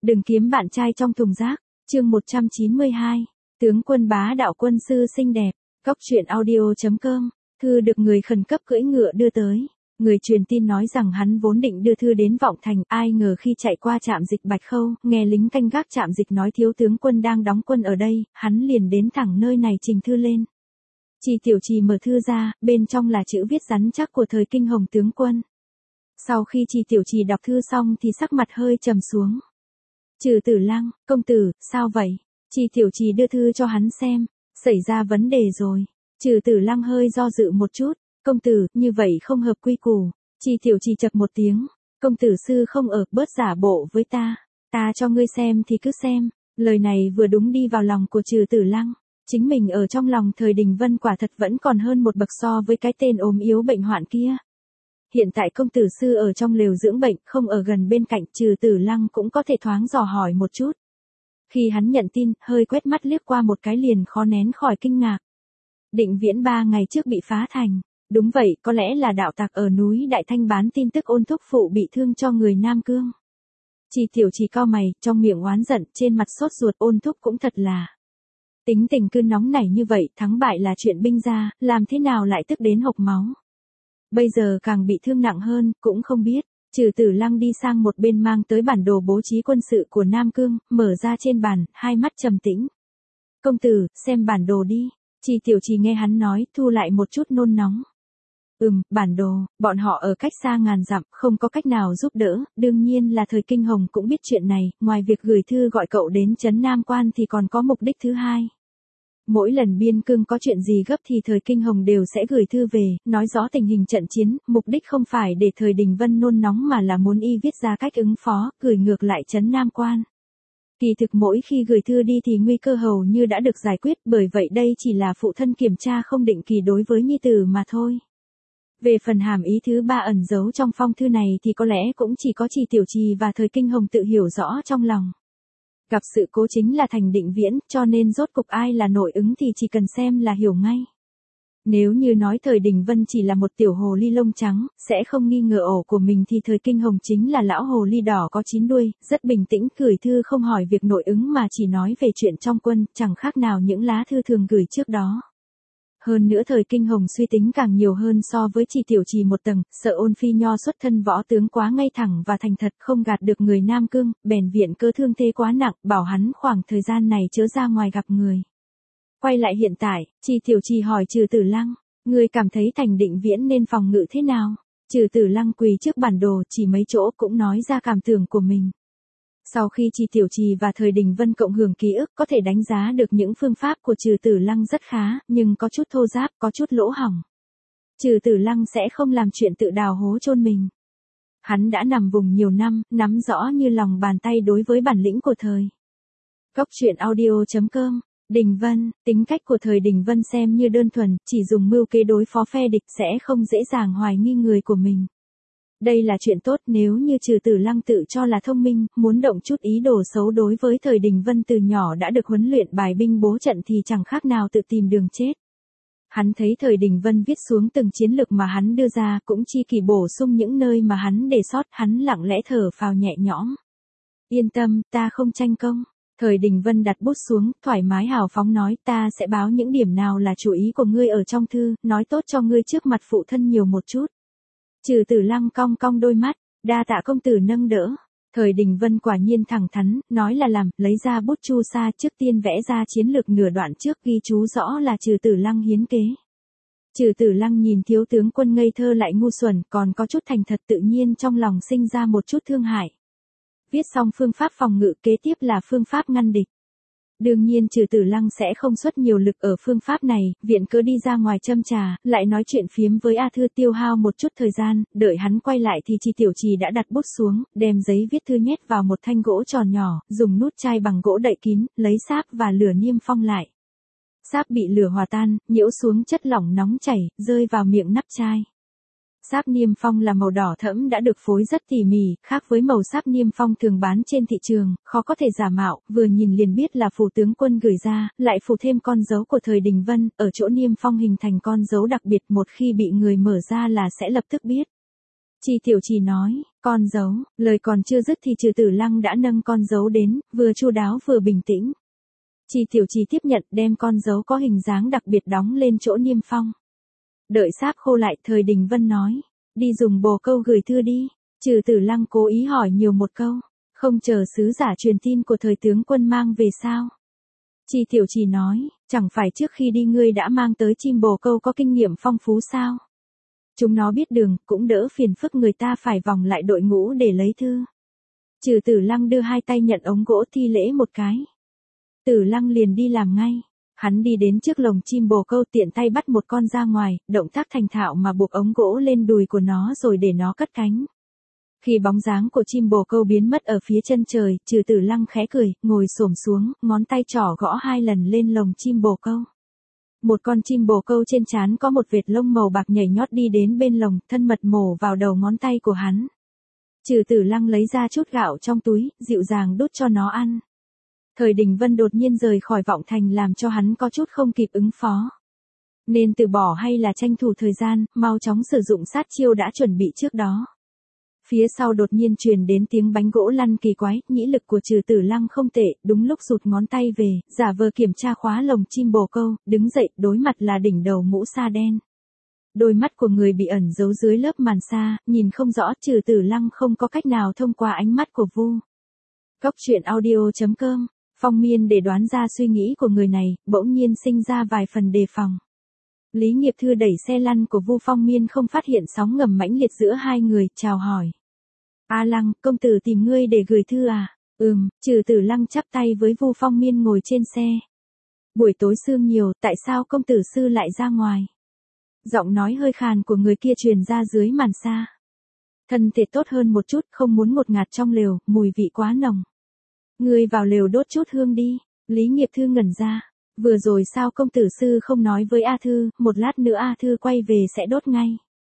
Đừng kiếm bạn trai trong thùng rác. Chương 192. Tướng quân bá đạo quân sư xinh đẹp. Góc truyện audio.com. Thư được người khẩn cấp cưỡi ngựa đưa tới. Người truyền tin nói rằng hắn vốn định đưa thư đến Vọng Thành, ai ngờ khi chạy qua trạm dịch Bạch Khâu, nghe lính canh gác trạm dịch nói thiếu tướng quân đang đóng quân ở đây, hắn liền đến thẳng nơi này trình thư lên. Chi Tiểu Trì mở thư ra, bên trong là chữ viết rắn chắc của thời Kinh Hồng tướng quân. Sau khi Chi Tiểu Trì đọc thư xong thì sắc mặt hơi trầm xuống. Trừ Tử Lăng, công tử, sao vậy? Chi Tiểu Trì đưa thư cho hắn xem, xảy ra vấn đề rồi. Trừ Tử Lăng hơi do dự một chút, công tử, như vậy không hợp quy củ. Chi Tiểu Trì chậc một tiếng, công tử sư không ở, bớt giả bộ với ta cho ngươi xem thì cứ xem. Lời này vừa đúng đi vào lòng của Trừ Tử Lăng. Chính mình ở trong lòng thời Đình Vân quả thật vẫn còn hơn một bậc so với cái tên ốm yếu bệnh hoạn kia. Hiện tại công tử sư ở trong lều dưỡng bệnh, không ở gần bên cạnh, Trừ Tử Lăng cũng có thể thoáng dò hỏi một chút. Khi hắn nhận tin, hơi quét mắt liếc qua một cái liền khó nén khỏi kinh ngạc. Định Viễn 3 ngày trước bị phá thành. Đúng vậy, có lẽ là đạo tặc ở núi Đại Thanh bán tin tức Ôn thúc phụ bị thương cho người Nam Cương. Chi Tiểu Trì cau mày, trong miệng oán giận, trên mặt sốt ruột. Ôn thúc cũng thật là tính tình cứ nóng nảy như vậy, thắng bại là chuyện binh gia, làm thế nào lại tức đến hộc máu. Bây giờ càng bị thương nặng hơn, cũng không biết. Trừ Tử Lăng đi sang một bên mang tới bản đồ bố trí quân sự của Nam Cương, mở ra trên bàn, hai mắt trầm tĩnh. Công tử, xem bản đồ đi. Chi Tiểu Trì nghe hắn nói, thu lại một chút nôn nóng. Bản đồ, bọn họ ở cách xa ngàn dặm, không có cách nào giúp đỡ, đương nhiên là thời Kinh Hồng cũng biết chuyện này, ngoài việc gửi thư gọi cậu đến trấn Nam Quan thì còn có mục đích thứ hai. Mỗi lần biên cương có chuyện gì gấp thì thời Kinh Hồng đều sẽ gửi thư về, nói rõ tình hình trận chiến, mục đích không phải để thời Đình Vân nôn nóng mà là muốn y viết ra cách ứng phó, gửi ngược lại trấn Nam Quan. Kỳ thực mỗi khi gửi thư đi thì nguy cơ hầu như đã được giải quyết, bởi vậy đây chỉ là phụ thân kiểm tra không định kỳ đối với nhi tử mà thôi. Về phần hàm ý thứ ba ẩn giấu trong phong thư này thì có lẽ cũng chỉ có Chi Tiểu Trì và thời Kinh Hồng tự hiểu rõ trong lòng. Gặp sự cố chính là thành Định Viễn, cho nên rốt cục ai là nội ứng thì chỉ cần xem là hiểu ngay. Nếu như nói thời Đình Vân chỉ là một tiểu hồ ly lông trắng, sẽ không nghi ngờ ổ của mình thì thời Kinh Hồng chính là lão hồ ly đỏ có 9 đuôi, rất bình tĩnh gửi thư không hỏi việc nội ứng mà chỉ nói về chuyện trong quân, chẳng khác nào những lá thư thường gửi trước đó. Hơn nữa thời Kinh Hồng suy tính càng nhiều hơn so với Chi Tiểu Trì một tầng, sợ Ôn Phi Nho xuất thân võ tướng quá ngay thẳng và thành thật không gạt được người Nam Cương, bèn viện cơ thương thế quá nặng, bảo hắn khoảng thời gian này chớ ra ngoài gặp người. Quay lại hiện tại, Chi Tiểu Trì hỏi Trừ Tử Lăng, người cảm thấy thành Định Viễn nên phòng ngự thế nào? Trừ Tử Lăng quỳ trước bản đồ chỉ mấy chỗ cũng nói ra cảm tưởng của mình. Sau khi Chi Tiểu Trì và thời Đình Vân cộng hưởng ký ức có thể đánh giá được những phương pháp của Trừ Tử Lăng rất khá, nhưng có chút thô ráp, có chút lỗ hổng. Trừ Tử Lăng sẽ không làm chuyện tự đào hố chôn mình. Hắn đã nằm vùng nhiều năm, nắm rõ như lòng bàn tay đối với bản lĩnh của thời. Góc truyện audio.com. Đình Vân, tính cách của thời Đình Vân xem như đơn thuần, chỉ dùng mưu kế đối phó phe địch sẽ không dễ dàng hoài nghi người của mình. Đây là chuyện tốt, nếu như Trừ Tử Lăng tự cho là thông minh, muốn động chút ý đồ xấu đối với thời Đình Vân từ nhỏ đã được huấn luyện bài binh bố trận thì chẳng khác nào tự tìm đường chết. Hắn thấy thời Đình Vân viết xuống từng chiến lược mà hắn đưa ra, cũng chi kỷ bổ sung những nơi mà hắn đề sót, hắn lặng lẽ thở phào nhẹ nhõm. Yên tâm, ta không tranh công. Thời Đình Vân đặt bút xuống, thoải mái hào phóng nói, ta sẽ báo những điểm nào là chủ ý của ngươi ở trong thư, nói tốt cho ngươi trước mặt phụ thân nhiều một chút. Trừ Tử Lăng cong cong đôi mắt, đa tạ công tử nâng đỡ. Thời Đình Vân quả nhiên thẳng thắn, nói là làm, lấy ra bút chu sa trước tiên vẽ ra chiến lược nửa đoạn trước ghi chú rõ là Trừ Tử Lăng hiến kế. Trừ Tử Lăng nhìn thiếu tướng quân ngây thơ lại ngu xuẩn, còn có chút thành thật tự nhiên trong lòng sinh ra một chút thương hại. Viết xong phương pháp phòng ngự kế tiếp là phương pháp ngăn địch. Đương nhiên Trừ Tử Lăng sẽ không xuất nhiều lực ở phương pháp này, viện cớ đi ra ngoài châm trà, lại nói chuyện phiếm với A Thư tiêu hao một chút thời gian, đợi hắn quay lại thì Chi Tiểu Trì đã đặt bút xuống, đem giấy viết thư nhét vào một thanh gỗ tròn nhỏ, dùng nút chai bằng gỗ đậy kín, lấy sáp và lửa niêm phong lại. Sáp bị lửa hòa tan, nhiễu xuống chất lỏng nóng chảy, rơi vào miệng nắp chai. Sáp niêm phong là màu đỏ thẫm đã được phối rất tỉ mỉ, khác với màu sáp niêm phong thường bán trên thị trường, khó có thể giả mạo, vừa nhìn liền biết là phủ tướng quân gửi ra, lại phủ thêm con dấu của thời Đình Vân, ở chỗ niêm phong hình thành con dấu đặc biệt, một khi bị người mở ra là sẽ lập tức biết. Chi Tiểu Trì nói, con dấu, lời còn chưa dứt thì Trừ Tử Lăng đã nâng con dấu đến, vừa chu đáo vừa bình tĩnh. Chi Tiểu Trì tiếp nhận đem con dấu có hình dáng đặc biệt đóng lên chỗ niêm phong. Đợi sáp khô lại Thời Đình Vân nói, đi dùng bồ câu gửi thư đi. Trừ Tử Lăng cố ý hỏi nhiều một câu, không chờ sứ giả truyền tin của Thời tướng quân mang về sao? Chi Tiểu Trì nói, chẳng phải trước khi đi ngươi đã mang tới chim bồ câu có kinh nghiệm phong phú sao? Chúng nó biết đường, cũng đỡ phiền phức người ta phải vòng lại đội ngũ để lấy thư. Trừ Tử Lăng đưa hai tay nhận ống gỗ thi lễ một cái. Tử Lăng liền đi làm ngay. Hắn đi đến trước lồng chim bồ câu tiện tay bắt một con ra ngoài, động tác thành thạo mà buộc ống gỗ lên đùi của nó rồi để nó cất cánh. Khi bóng dáng của chim bồ câu biến mất ở phía chân trời, Trừ Tử Lăng khẽ cười, ngồi xổm xuống, ngón tay trỏ gõ 2 lần lên lồng chim bồ câu. Một con chim bồ câu trên trán có một vệt lông màu bạc nhảy nhót đi đến bên lồng, thân mật mổ vào đầu ngón tay của hắn. Trừ Tử Lăng lấy ra chút gạo trong túi, dịu dàng đút cho nó ăn. Thời Đình Vân đột nhiên rời khỏi Vọng Thành làm cho hắn có chút không kịp ứng phó. Nên từ bỏ hay là tranh thủ thời gian, mau chóng sử dụng sát chiêu đã chuẩn bị trước đó. Phía sau đột nhiên truyền đến tiếng bánh gỗ lăn kỳ quái, nhĩ lực của Trừ Tử Lăng không tệ, đúng lúc rụt ngón tay về, giả vờ kiểm tra khóa lồng chim bồ câu, đứng dậy, đối mặt là đỉnh đầu mũ sa đen. Đôi mắt của người bị ẩn giấu dưới lớp màn sa, nhìn không rõ, Trừ Tử Lăng không có cách nào thông qua ánh mắt của Vu. Cốc truyện audio.com, Phong Miên để đoán ra suy nghĩ của người này, bỗng nhiên sinh ra vài phần đề phòng. Lý Nghiệp Thư đẩy xe lăn của Vu Phong Miên không phát hiện sóng ngầm mãnh liệt giữa hai người, chào hỏi. A Lăng, công tử tìm ngươi để gửi thư à? Trừ Tử Lăng chắp tay với Vu Phong Miên ngồi trên xe. Buổi tối sương nhiều, tại sao công tử sư lại ra ngoài? Giọng nói hơi khàn của người kia truyền ra dưới màn sa. Thân thể tốt hơn một chút, không muốn ngột ngạt trong lều, mùi vị quá nồng. Ngươi vào lều đốt chút hương đi. Lý Nghiệp Thư ngẩn ra. Vừa rồi sao công tử sư không nói với A Thư, một lát nữa A Thư quay về sẽ đốt ngay.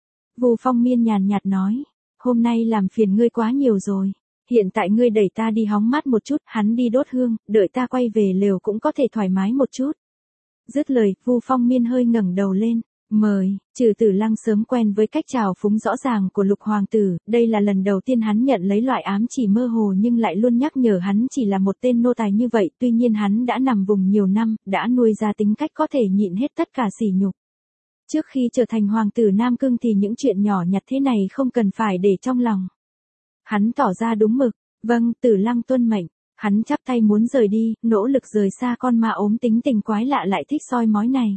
Vu Phong Miên nhàn nhạt nói, hôm nay làm phiền ngươi quá nhiều rồi. Hiện tại ngươi đẩy ta đi hóng mát một chút, hắn đi đốt hương, đợi ta quay về lều cũng có thể thoải mái một chút. Dứt lời, Vu Phong Miên hơi ngẩng đầu lên. Mời. Trừ Tử Lăng sớm quen với cách chào phúng rõ ràng của Lục Hoàng tử, đây là lần đầu tiên hắn nhận lấy loại ám chỉ mơ hồ nhưng lại luôn nhắc nhở hắn chỉ là một tên nô tài như vậy, tuy nhiên hắn đã nằm vùng nhiều năm, đã nuôi ra tính cách có thể nhịn hết tất cả sỉ nhục. Trước khi trở thành hoàng tử Nam Cương thì những chuyện nhỏ nhặt thế này không cần phải để trong lòng. Hắn tỏ ra đúng mực, vâng, Tử Lăng tuân mệnh. Hắn chắp tay muốn rời đi, nỗ lực rời xa con ma ốm tính tình quái lạ lại thích soi mói này.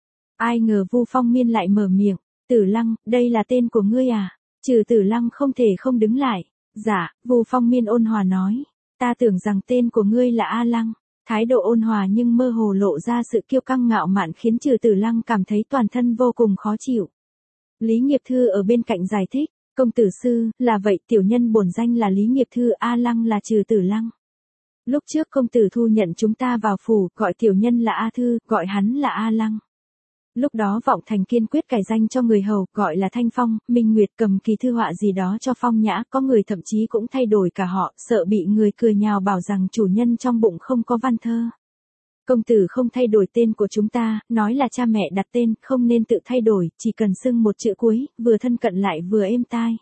Ai ngờ Vu Phong Miên lại mở miệng, Tử Lăng, đây là tên của ngươi à? Trừ Tử Lăng không thể không đứng lại. Dạ, Vu Phong Miên ôn hòa nói, ta tưởng rằng tên của ngươi là A Lăng. Thái độ ôn hòa nhưng mơ hồ lộ ra sự kiêu căng ngạo mạn khiến Trừ Tử Lăng cảm thấy toàn thân vô cùng khó chịu. Lý Nghiệp Thư ở bên cạnh giải thích, công tử sư, là vậy tiểu nhân bổn danh là Lý Nghiệp Thư, A Lăng là Trừ Tử Lăng. Lúc trước công tử thu nhận chúng ta vào phủ, gọi tiểu nhân là A Thư, gọi hắn là A Lăng. Lúc đó Vọng Thành kiên quyết cải danh cho người hầu, gọi là Thanh Phong, Minh Nguyệt cầm kỳ thư họa gì đó cho phong nhã, có người thậm chí cũng thay đổi cả họ, sợ bị người cười nhào bảo rằng chủ nhân trong bụng không có văn thơ. Công tử không thay đổi tên của chúng ta, nói là cha mẹ đặt tên, không nên tự thay đổi, chỉ cần xưng một chữ cuối, vừa thân cận lại vừa êm tai.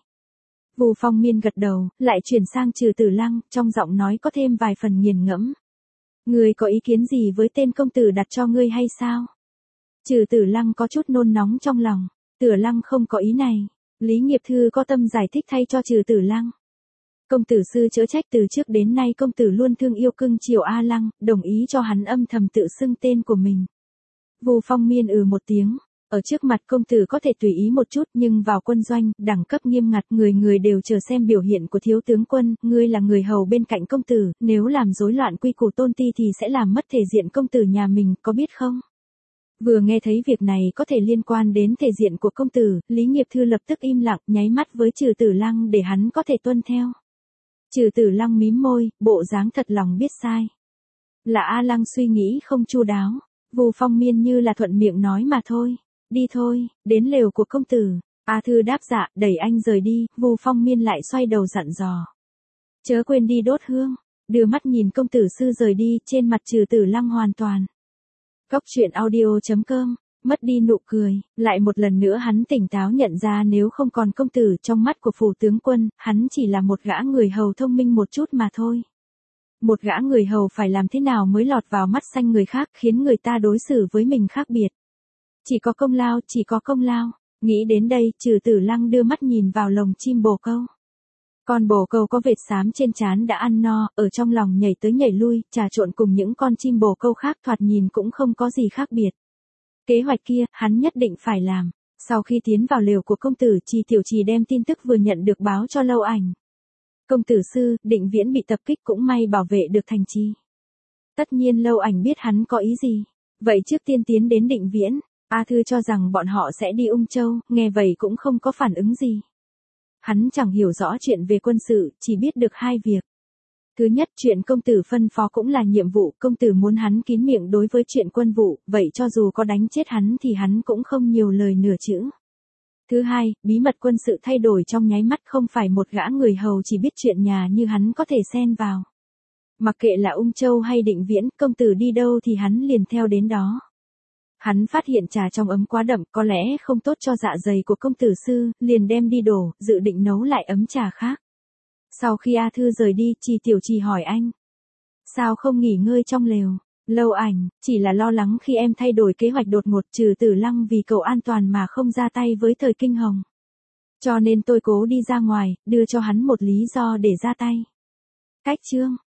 Vu Phong Miên gật đầu, lại chuyển sang Trừ Tử Lăng, trong giọng nói có thêm vài phần nghiền ngẫm. Ngươi có ý kiến gì với tên công tử đặt cho ngươi hay sao? Trừ Tử Lăng có chút nôn nóng trong lòng. Tử Lăng không có ý này. Lý Nghiệp Thư có tâm giải thích thay cho Trừ Tử Lăng. Công tử sư chớ trách, từ trước đến nay công tử luôn thương yêu cưng chiều A Lăng, đồng ý cho hắn âm thầm tự xưng tên của mình. Vu Phong Miên một tiếng. Ở trước mặt công tử có thể tùy ý một chút, nhưng vào quân doanh, đẳng cấp nghiêm ngặt, người người đều chờ xem biểu hiện của thiếu tướng quân, ngươi là người hầu bên cạnh công tử, nếu làm rối loạn quy củ tôn ti thì sẽ làm mất thể diện công tử nhà mình, có biết không? Vừa nghe thấy việc này có thể liên quan đến thể diện của công tử, Lý Nghiệp Thư lập tức im lặng, nháy mắt với Trừ Tử Lăng để hắn có thể tuân theo. Trừ Tử Lăng mím môi, bộ dáng thật lòng biết sai. Là A Lăng suy nghĩ không chu đáo. Vu Phong Miên như là thuận miệng nói mà thôi. Đi thôi, đến lều của công tử. A Thư đáp dạ, đẩy anh rời đi, Vu Phong Miên lại xoay đầu dặn dò. Chớ quên đi đốt hương. Đưa mắt nhìn công tử sư rời đi, trên mặt Trừ Tử Lăng hoàn toàn. Cốc truyện audio.com mất đi nụ cười, lại một lần nữa hắn tỉnh táo nhận ra nếu không còn công tử trong mắt của phủ tướng quân, hắn chỉ là một gã người hầu thông minh một chút mà thôi. Một gã người hầu phải làm thế nào mới lọt vào mắt xanh người khác khiến người ta đối xử với mình khác biệt. Chỉ có công lao, chỉ có công lao. Nghĩ đến đây, Trừ Tử Lăng đưa mắt nhìn vào lồng chim bồ câu. Con bồ câu có vệt xám trên trán đã ăn no, ở trong lòng nhảy tới nhảy lui, trà trộn cùng những con chim bồ câu khác thoạt nhìn cũng không có gì khác biệt. Kế hoạch kia, hắn nhất định phải làm. Sau khi tiến vào lều của công tử, Trì Tiểu Trì đem tin tức vừa nhận được báo cho Lâu Ảnh. Công tử sư, Định Viễn bị tập kích cũng may bảo vệ được thành trì. Tất nhiên Lâu Ảnh biết hắn có ý gì. Vậy trước tiên tiến đến Định Viễn, A Thư cho rằng bọn họ sẽ đi Ung Châu, nghe vậy cũng không có phản ứng gì. Hắn chẳng hiểu rõ chuyện về quân sự, chỉ biết được hai việc. Thứ nhất, chuyện công tử phân phó cũng là nhiệm vụ, công tử muốn hắn kín miệng đối với chuyện quân vụ, vậy cho dù có đánh chết hắn thì hắn cũng không nhiều lời nửa chữ. Thứ hai, bí mật quân sự thay đổi trong nháy mắt, không phải một gã người hầu chỉ biết chuyện nhà như hắn có thể xen vào. Mặc kệ là Ung Châu hay Định Viễn, công tử đi đâu thì hắn liền theo đến đó. Hắn phát hiện trà trong ấm quá đậm, có lẽ không tốt cho dạ dày của công tử sư, liền đem đi đổ, dự định nấu lại ấm trà khác. Sau khi A Thư rời đi, Trì Tiểu Trì hỏi anh. Sao không nghỉ ngơi trong lều? Lâu Ảnh, chỉ là lo lắng khi em thay đổi kế hoạch đột ngột, Trừ Tử Lăng vì cậu an toàn mà không ra tay với Thời Kinh Hồng. Cho nên tôi cố đi ra ngoài, đưa cho hắn một lý do để ra tay. Cách chương